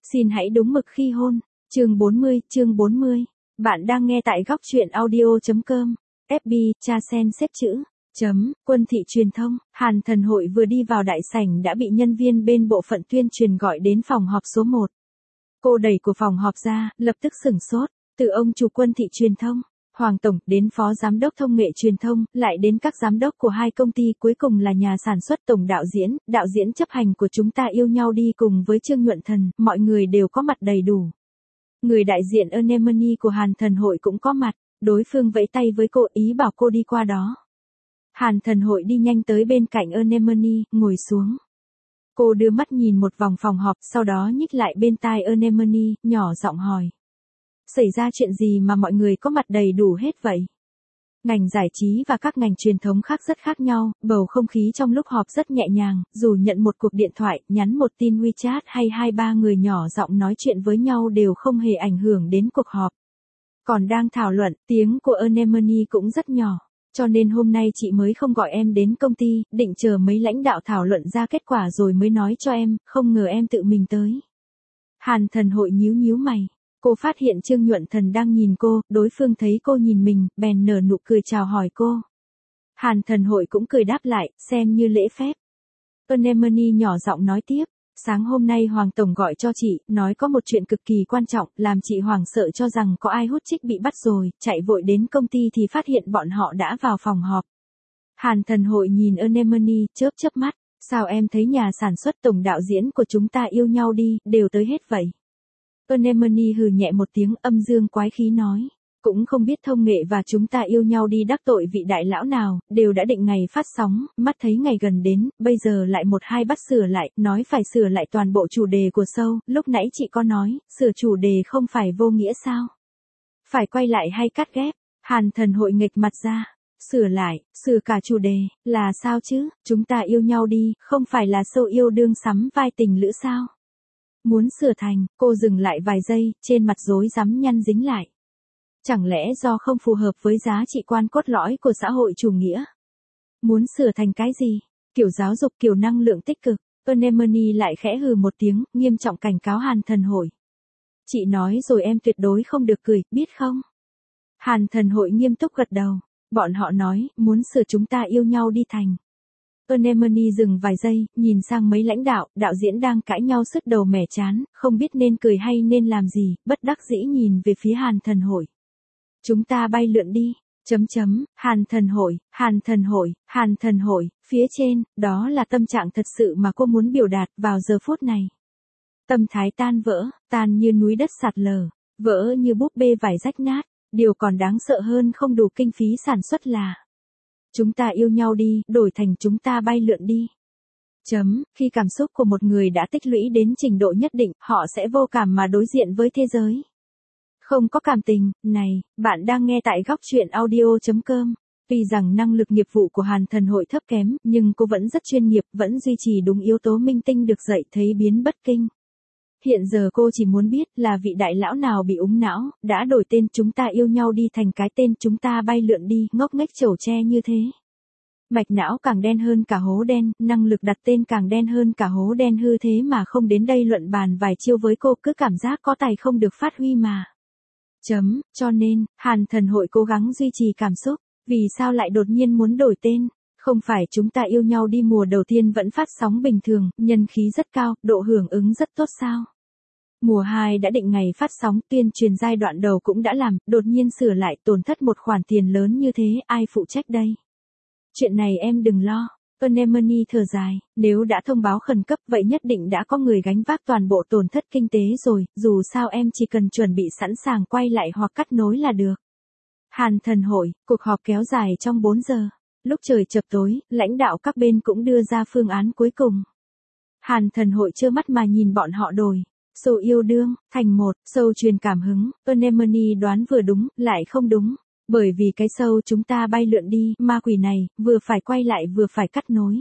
Xin hãy đúng mực khi hôn. Chương 40. Bạn đang nghe tại góc truyện audio.com. FB, cha sen xếp chữ. Quân thị truyền thông, Hàn Thần Hội vừa đi vào đại sảnh đã bị nhân viên bên bộ phận tuyên truyền gọi đến phòng họp số 1. Cô đẩy của phòng họp ra, lập tức sửng sốt, từ ông chủ Quân thị truyền thông, Hoàng Tổng, đến Phó Giám đốc Thông nghệ truyền thông, lại đến các giám đốc của hai công ty, cuối cùng là nhà sản xuất tổng đạo diễn chấp hành của Chúng ta yêu nhau đi cùng với Trương Nhuận Thần, mọi người đều có mặt đầy đủ. Người đại diện Anemone của Hàn Thần Hội cũng có mặt, đối phương vẫy tay với cô, ý bảo cô đi qua đó. Hàn Thần Hội đi nhanh tới bên cạnh Anemone, ngồi xuống. Cô đưa mắt nhìn một vòng phòng họp, sau đó nhích lại bên tai Anemone, nhỏ giọng hỏi. Xảy ra chuyện gì mà mọi người có mặt đầy đủ hết vậy? Ngành giải trí và các ngành truyền thống khác rất khác nhau, bầu không khí trong lúc họp rất nhẹ nhàng, dù nhận một cuộc điện thoại, nhắn một tin WeChat hay 2-3 người nhỏ giọng nói chuyện với nhau đều không hề ảnh hưởng đến cuộc họp. Còn đang thảo luận, tiếng của Anemone cũng rất nhỏ, cho nên hôm nay chị mới không gọi em đến công ty, định chờ mấy lãnh đạo thảo luận ra kết quả rồi mới nói cho em, không ngờ em tự mình tới. Hàn Thần Hội nhíu mày. Cô phát hiện Trương Nhuận Thần đang nhìn cô, đối phương thấy cô nhìn mình, bèn nở nụ cười chào hỏi cô. Hàn Thần Hội cũng cười đáp lại, xem như lễ phép. Anemone nhỏ giọng nói tiếp, sáng hôm nay Hoàng Tổng gọi cho chị, nói có một chuyện cực kỳ quan trọng, làm chị hoảng sợ cho rằng có ai hút chích bị bắt rồi, chạy vội đến công ty thì phát hiện bọn họ đã vào phòng họp. Hàn Thần Hội nhìn Anemone, chớp mắt, sao em thấy nhà sản xuất tổng đạo diễn của Chúng ta yêu nhau đi, đều tới hết vậy? Anemone hừ nhẹ một tiếng, âm dương quái khí nói, cũng không biết Thông nghệ và Chúng ta yêu nhau đi đắc tội vị đại lão nào, đều đã định ngày phát sóng, mắt thấy ngày gần đến, bây giờ lại một hai bắt sửa lại, nói phải sửa lại toàn bộ chủ đề của show, lúc nãy chị có nói, sửa chủ đề không phải vô nghĩa sao? Phải quay lại hay cắt ghép? Hàn Thần Hội nghịch mặt ra, sửa lại, sửa cả chủ đề, là sao chứ, Chúng ta yêu nhau đi, không phải là show yêu đương sắm vai tình lữ sao? Muốn sửa thành, cô dừng lại vài giây, trên mặt rối rắm nhăn dính lại. Chẳng lẽ do không phù hợp với giá trị quan cốt lõi của xã hội chủ nghĩa? Muốn sửa thành cái gì? Kiểu giáo dục, kiểu năng lượng tích cực. Anemone lại khẽ hừ một tiếng, nghiêm trọng cảnh cáo Hàn Thần Hội. Chị nói rồi em tuyệt đối không được cười, biết không? Hàn Thần Hội nghiêm túc gật đầu. Bọn họ nói, muốn sửa Chúng ta yêu nhau đi thành. Anemone dừng vài giây, nhìn sang mấy lãnh đạo, đạo diễn đang cãi nhau sứt đầu mẻ chán, không biết nên cười hay nên làm gì, bất đắc dĩ nhìn về phía Hàn Thần Hội. Chúng ta bay lượn đi. Hàn Thần Hội, phía trên, đó là tâm trạng thật sự mà cô muốn biểu đạt vào giờ phút này. Tâm thái tan vỡ, tan như núi đất sạt lở, vỡ như búp bê vải rách nát, điều còn đáng sợ hơn không đủ kinh phí sản xuất là Chúng ta yêu nhau đi, đổi thành Chúng ta bay lượn đi. Khi cảm xúc của một người đã tích lũy đến trình độ nhất định, họ sẽ vô cảm mà đối diện với thế giới. Không có cảm tình, này, bạn đang nghe tại góc truyện audio.com. Tuy rằng năng lực nghiệp vụ của Hàn Thần Hội thấp kém, nhưng cô vẫn rất chuyên nghiệp, vẫn duy trì đúng yếu tố minh tinh được dạy thấy biến bất kinh. Hiện giờ cô chỉ muốn biết là vị đại lão nào bị úng não, đã đổi tên Chúng ta yêu nhau đi thành cái tên Chúng ta bay lượn đi, ngốc nghếch chẩu tre như thế. Mạch não càng đen hơn cả hố đen, năng lực đặt tên càng đen hơn cả hố đen, hư thế mà không đến đây luận bàn vài chiêu với cô, cứ cảm giác có tài không được phát huy mà. Cho nên, Hàn Thần Hội cố gắng duy trì cảm xúc, vì sao lại đột nhiên muốn đổi tên? Không phải Chúng ta yêu nhau đi mùa đầu tiên vẫn phát sóng bình thường, nhân khí rất cao, độ hưởng ứng rất tốt sao? Mùa 2 đã định ngày phát sóng, tuyên truyền giai đoạn đầu cũng đã làm, đột nhiên sửa lại, tổn thất một khoản tiền lớn như thế, ai phụ trách đây? Chuyện này em đừng lo. Anemone thở dài, nếu đã thông báo khẩn cấp vậy nhất định đã có người gánh vác toàn bộ tổn thất kinh tế rồi, dù sao em chỉ cần chuẩn bị sẵn sàng quay lại hoặc cắt nối là được. Hàn Thần Hội, cuộc họp kéo dài trong 4 giờ. Lúc trời chập tối, lãnh đạo các bên cũng đưa ra phương án cuối cùng. Hàn Thần Hội trơ mắt mà nhìn bọn họ đổi. Show yêu đương, thành một, show truyền cảm hứng, Anemone đoán vừa đúng, lại không đúng. Bởi vì cái show Chúng ta bay lượn đi, ma quỷ này, vừa phải quay lại vừa phải cắt nối.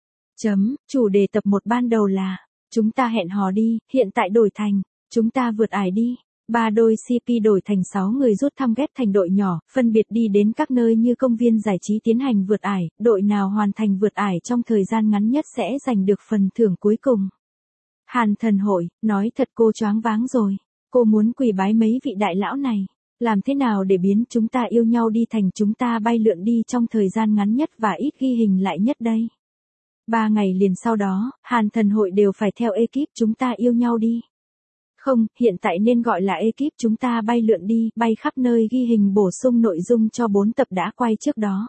Chủ đề tập 1 ban đầu là, Chúng ta hẹn hò đi, hiện tại đổi thành, Chúng ta vượt ải đi. 3 đôi CP đổi thành 6 người rút thăm ghép thành đội nhỏ, phân biệt đi đến các nơi như công viên giải trí tiến hành vượt ải, đội nào hoàn thành vượt ải trong thời gian ngắn nhất sẽ giành được phần thưởng cuối cùng. Hàn Thần Hội, nói thật cô choáng váng rồi. Cô muốn quỳ bái mấy vị đại lão này. Làm thế nào để biến chúng ta yêu nhau đi thành chúng ta bay lượn đi trong thời gian ngắn nhất và ít ghi hình lại nhất đây? 3 ngày liền sau đó, Hàn Thần Hội đều phải theo ekip chúng ta yêu nhau đi. Không, hiện tại nên gọi là ekip chúng ta bay lượn đi, bay khắp nơi ghi hình bổ sung nội dung cho 4 tập đã quay trước đó.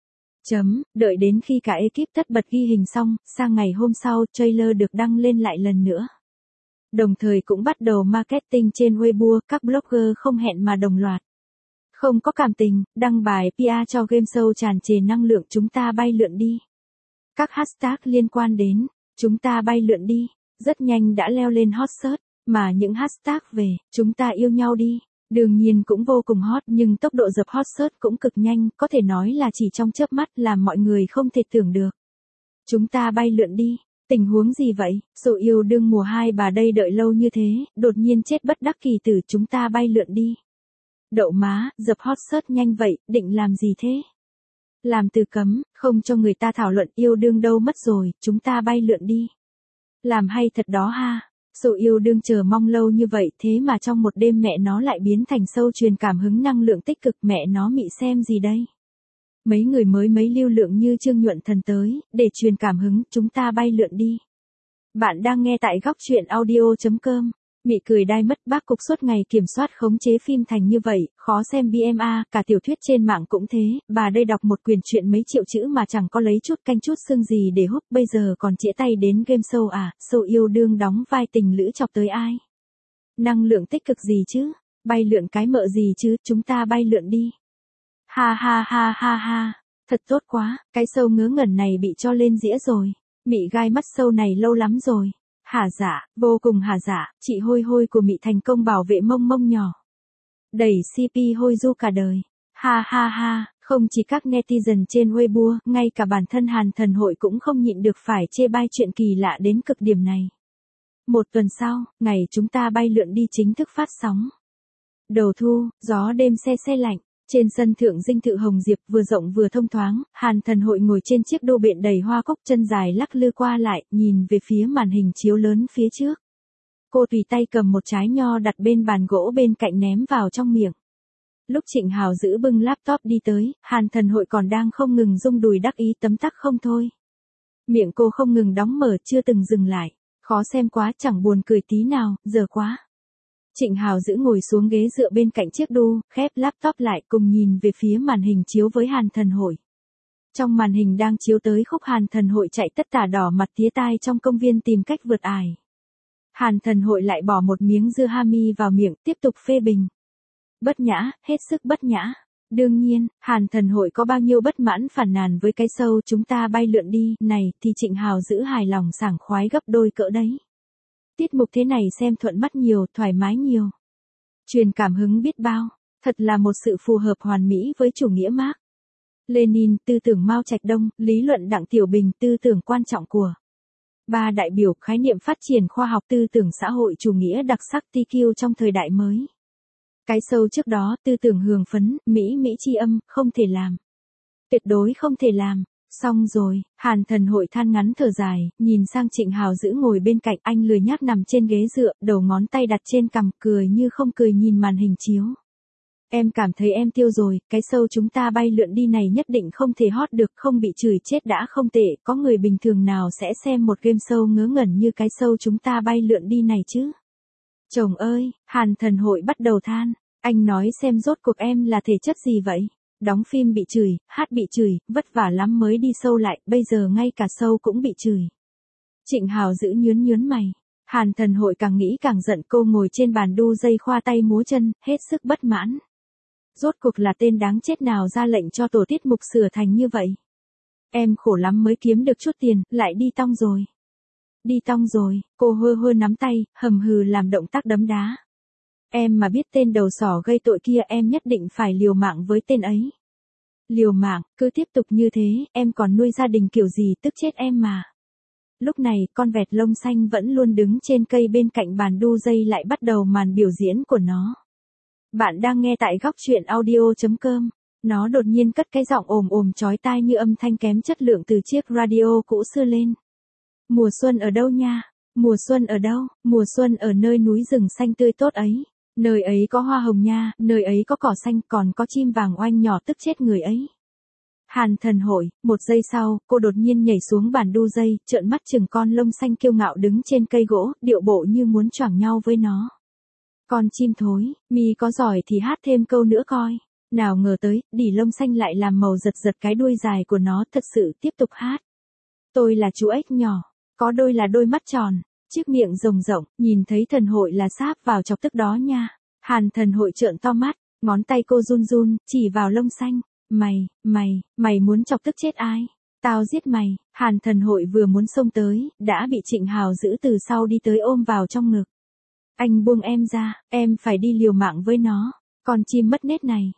Đợi đến khi cả ekip tất bật ghi hình xong, sang ngày hôm sau, trailer được đăng lên lại lần nữa. Đồng thời cũng bắt đầu marketing trên Weibo, các blogger không hẹn mà đồng loạt. Không có cảm tình, đăng bài PR cho game show tràn trề năng lượng chúng ta bay lượn đi. Các hashtag liên quan đến, chúng ta bay lượn đi, rất nhanh đã leo lên hot search, mà những hashtag về, chúng ta yêu nhau đi, đương nhiên cũng vô cùng hot nhưng tốc độ dập hot search cũng cực nhanh, có thể nói là chỉ trong chớp mắt làm mọi người không thể tưởng được. Chúng ta bay lượn đi, tình huống gì vậy, Sự Yêu Đương mùa 2 bà đây đợi lâu như thế, đột nhiên chết bất đắc kỳ tử chúng ta bay lượn đi. Đậu má, dập hot search nhanh vậy, định làm gì thế? Làm từ cấm, không cho người ta thảo luận yêu đương đâu mất rồi, chúng ta bay lượn đi. Làm hay thật đó ha. Sự Yêu Đương chờ mong lâu như vậy thế mà trong một đêm mẹ nó lại biến thành show truyền cảm hứng năng lượng tích cực, mẹ nó mị xem gì đây? Mấy người mới mấy lưu lượng như Trương Nhuận Thần tới, để truyền cảm hứng, chúng ta bay lượn đi. Bạn đang nghe tại góc truyện audio.com. Mị cười đai mất, bác cục suốt ngày kiểm soát khống chế phim thành như vậy, khó xem BMA, cả tiểu thuyết trên mạng cũng thế, bà đây đọc một quyển truyện mấy triệu chữ mà chẳng có lấy chút canh chút xương gì để hút, bây giờ còn chĩa tay đến game show à, Sự Yêu Đương đóng vai tình lữ chọc tới ai? Năng lượng tích cực gì chứ, bay lượn cái mợ gì chứ, chúng ta bay lượn đi. Ha ha ha ha ha, thật tốt quá, cái show ngớ ngẩn này bị cho lên dĩa rồi, Mị gai mắt show này lâu lắm rồi. Hả dạ, vô cùng hả dạ, chị Hôi Hôi của Mị thành công bảo vệ mông mông nhỏ. Đẩy CP Hôi Du cả đời. Ha ha ha, không chỉ các netizen trên Weibo, ngay cả bản thân Hàn Thần Hội cũng không nhịn được phải chê bai chuyện kỳ lạ đến cực điểm này. Một tuần sau, ngày chúng ta bay lượn đi chính thức phát sóng. Đầu thu, gió đêm se se lạnh. Trên sân thượng dinh thự Hồng Diệp vừa rộng vừa thông thoáng, Hàn Thần Hội ngồi trên chiếc đô bện đầy hoa cúc chân dài lắc lư qua lại, nhìn về phía màn hình chiếu lớn phía trước. Cô tùy tay cầm một trái nho đặt bên bàn gỗ bên cạnh ném vào trong miệng. Lúc Trịnh Hào giữ bưng laptop đi tới, Hàn Thần Hội còn đang không ngừng rung đùi đắc ý tấm tắc không thôi. Miệng cô không ngừng đóng mở chưa từng dừng lại. Khó xem quá, chẳng buồn cười tí nào, giờ quá. Trịnh Hào giữ ngồi xuống ghế dựa bên cạnh chiếc đu, khép laptop lại cùng nhìn về phía màn hình chiếu với Hàn Thần Hội. Trong màn hình đang chiếu tới khúc Hàn Thần Hội chạy tất tả đỏ mặt tía tai trong công viên tìm cách vượt ải. Hàn Thần Hội lại bỏ một miếng dưa hami vào miệng tiếp tục phê bình. Bất nhã, hết sức bất nhã. Đương nhiên, Hàn Thần Hội có bao nhiêu bất mãn phàn nàn với cái show chúng ta bay lượn đi này thì Trịnh Hào giữ hài lòng sảng khoái gấp đôi cỡ đấy. Tiết mục thế này xem thuận mắt nhiều, thoải mái nhiều. Truyền cảm hứng biết bao, thật là một sự phù hợp hoàn mỹ với chủ nghĩa Mác Lênin, tư tưởng Mao Trạch Đông, lý luận Đặng Tiểu Bình, tư tưởng quan trọng của ba đại biểu, khái niệm phát triển khoa học, tư tưởng xã hội chủ nghĩa đặc sắc TQ trong thời đại mới. Cái show trước đó, tư tưởng hưởng phấn, Mỹ tri âm, không thể làm. Tuyệt đối không thể làm. Xong rồi, Hàn Thần Hội than ngắn thở dài, nhìn sang Trịnh Hào giữ ngồi bên cạnh, anh lười nhác nằm trên ghế dựa, đầu ngón tay đặt trên cằm, cười như không cười nhìn màn hình chiếu. Em cảm thấy em tiêu rồi, cái show chúng ta bay lượn đi này nhất định không thể hot được, không bị chửi chết đã không tệ, có người bình thường nào sẽ xem một game show ngớ ngẩn như cái show chúng ta bay lượn đi này chứ? Chồng ơi, Hàn Thần Hội bắt đầu than, anh nói xem rốt cuộc em là thể chất gì vậy? Đóng phim bị chửi, hát bị chửi, vất vả lắm mới đi show lại, bây giờ ngay cả show cũng bị chửi. Trịnh Hào giữ nhớn mày. Hàn Thần Hội càng nghĩ càng giận, cô ngồi trên bàn đu dây khoa tay múa chân, hết sức bất mãn. Rốt cuộc là tên đáng chết nào ra lệnh cho tổ tiết mục sửa thành như vậy? Em khổ lắm mới kiếm được chút tiền, lại đi tong rồi. Đi tong rồi, cô hơ nắm tay, hầm hừ làm động tác đấm đá. Em mà biết tên đầu sỏ gây tội kia em nhất định phải liều mạng với tên ấy. Liều mạng, cứ tiếp tục như thế, em còn nuôi gia đình kiểu gì tức chết em mà. Lúc này, con vẹt lông xanh vẫn luôn đứng trên cây bên cạnh bàn đu dây lại bắt đầu màn biểu diễn của nó. Bạn đang nghe tại góc truyện audio.com. Nó đột nhiên cất cái giọng ồm chói tai như âm thanh kém chất lượng từ chiếc radio cũ xưa lên. Mùa xuân ở đâu nha? Mùa xuân ở đâu? Mùa xuân ở nơi núi rừng xanh tươi tốt ấy. Nơi ấy có hoa hồng nha, nơi ấy có cỏ xanh, còn có chim vàng oanh nhỏ tức chết người ấy. Hàn Thần Hội, một giây sau, cô đột nhiên nhảy xuống bàn đu dây, trợn mắt chừng con lông xanh kiêu ngạo đứng trên cây gỗ, điệu bộ như muốn choảng nhau với nó. Con chim thối, mi có giỏi thì hát thêm câu nữa coi. Nào ngờ tới, đỉ lông xanh lại làm màu giật giật cái đuôi dài của nó, thật sự tiếp tục hát. Tôi là chú ếch nhỏ, có đôi là đôi mắt tròn, chiếc miệng rồng rộng, nhìn thấy Thần Hội là sáp vào chọc tức đó nha. Hàn Thần Hội trợn to mắt, ngón tay cô run run, chỉ vào lông xanh. Mày muốn chọc tức chết ai? Tao giết mày. Hàn Thần Hội vừa muốn xông tới, đã bị Trịnh Hào giữ từ sau đi tới ôm vào trong ngực. Anh buông em ra, em phải đi liều mạng với nó. Con chim mất nết này.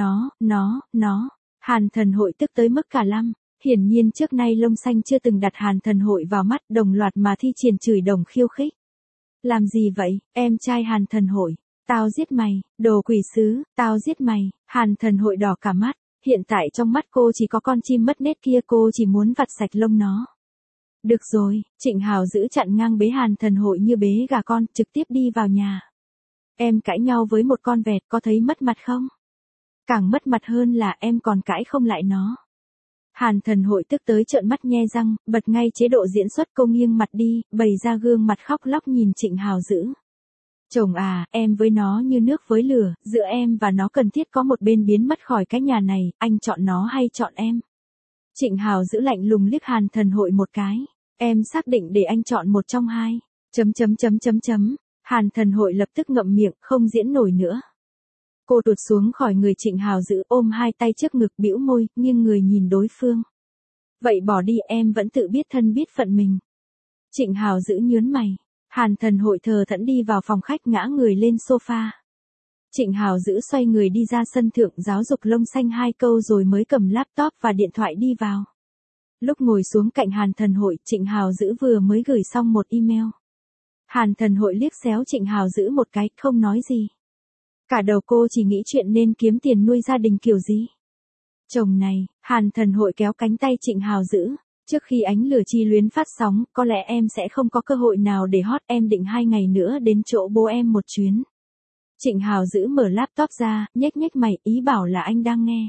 Nó. Hàn Thần Hội tức tới mức cả lăm. Hiển nhiên trước nay lông xanh chưa từng đặt Hàn Thần Hội vào mắt, đồng loạt mà thi triển chửi đồng khiêu khích. Làm gì vậy, em trai Hàn Thần Hội? Tao giết mày, đồ quỷ sứ, tao giết mày. Hàn Thần Hội đỏ cả mắt. Hiện tại trong mắt cô chỉ có con chim mất nết kia, cô chỉ muốn vặt sạch lông nó. Được rồi, Trịnh Hào giữ chặn ngang bế Hàn Thần Hội như bế gà con, trực tiếp đi vào nhà. Em cãi nhau với một con vẹt có thấy mất mặt không? Càng mất mặt hơn là em còn cãi không lại nó. Hàn Thần Hội tức tới trợn mắt nhe răng, bật ngay chế độ diễn xuất, cô nghiêng mặt đi, bày ra gương mặt khóc lóc nhìn Trịnh Hào giữ. Chồng à, em với nó như nước với lửa, giữa em và nó cần thiết có một bên biến mất khỏi cái nhà này, anh chọn nó hay chọn em? Trịnh Hào giữ lạnh lùng liếc Hàn Thần Hội một cái. Em xác định để anh chọn một trong hai. Hàn Thần Hội lập tức ngậm miệng, không diễn nổi nữa. Cô tuột xuống khỏi người Trịnh Hào giữ, ôm hai tay trước ngực, bĩu môi, nghiêng người nhìn đối phương. Vậy bỏ đi, em vẫn tự biết thân biết phận mình. Trịnh Hào giữ nhớn mày. Hàn Thần Hội thờ thẫn đi vào phòng khách, ngã người lên sofa. Trịnh Hào giữ xoay người đi ra sân thượng, giáo dục lông xanh hai câu rồi mới cầm laptop và điện thoại đi vào. Lúc ngồi xuống cạnh Hàn Thần Hội, Trịnh Hào giữ vừa mới gửi xong một email. Hàn Thần Hội liếc xéo Trịnh Hào giữ một cái, không nói gì. Cả đầu cô chỉ nghĩ chuyện nên kiếm tiền nuôi gia đình kiểu gì. Chồng này, Hàn Thần Hội kéo cánh tay Trịnh Hào giữ. Trước khi Ánh Lửa Chi Luyến phát sóng, có lẽ em sẽ không có cơ hội nào để hot, em định 2 ngày nữa đến chỗ bố em một chuyến. Trịnh Hào giữ mở laptop ra, nhếch mày, ý bảo là anh đang nghe.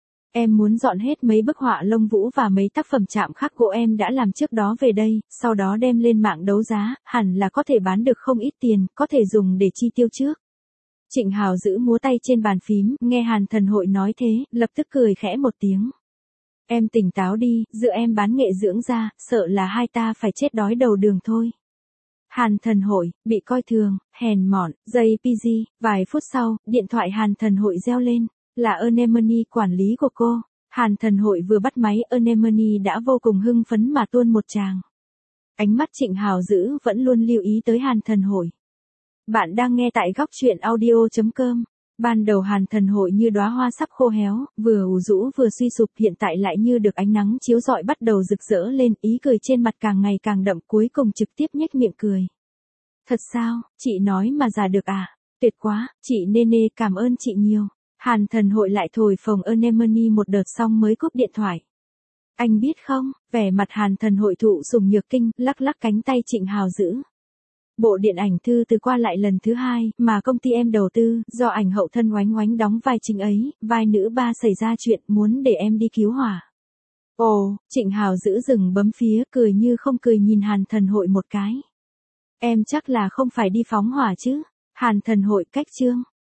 Em muốn dọn hết mấy bức họa lông vũ và mấy tác phẩm chạm khắc gỗ em đã làm trước đó về đây, sau đó đem lên mạng đấu giá, hẳn là có thể bán được không ít tiền, có thể dùng để chi tiêu trước. Trịnh Hào giữ múa tay trên bàn phím, nghe Hàn Thần Hội nói thế, lập tức cười khẽ một tiếng. Em tỉnh táo đi, giữa em bán nghệ dưỡng da, sợ là hai ta phải chết đói đầu đường thôi. Hàn Thần Hội, bị coi thường, hèn mọn, JPG, vài phút sau, điện thoại Hàn Thần Hội reo lên, là Anemone, quản lý của cô. Hàn Thần Hội vừa bắt máy, Anemone đã vô cùng hưng phấn mà tuôn một tràng. Ánh mắt Trịnh Hào giữ vẫn luôn lưu ý tới Hàn Thần Hội. Bạn đang nghe tại góc truyện audio.com. Ban đầu Hàn Thần Hội như đóa hoa sắp khô héo, vừa ủ rũ vừa suy sụp, hiện tại lại như được ánh nắng chiếu rọi bắt đầu rực rỡ lên, ý cười trên mặt càng ngày càng đậm, cuối cùng trực tiếp nhếch miệng cười. Thật sao, chị nói mà già được à? Tuyệt quá, chị Nene, cảm ơn chị nhiều. Hàn Thần Hội lại thổi phồng Anemone một đợt xong mới cúp điện thoại. Anh biết không, vẻ mặt Hàn Thần Hội thụ sủng nhược kinh, lắc lắc cánh tay Trịnh Hào giữ. Bộ điện ảnh Thư Từ qua lại lần thứ 2 mà công ty em đầu tư, do ảnh hậu thân Oánh Oánh đóng vai chính ấy, vai nữ ba xảy ra chuyện, muốn để em đi cứu hỏa. Ồ, Trịnh Hào giữ dừng bấm phía, cười như không cười nhìn Hàn Thần Hội một cái. Em chắc là không phải đi phóng hỏa chứ? Hàn Thần Hội cách chương.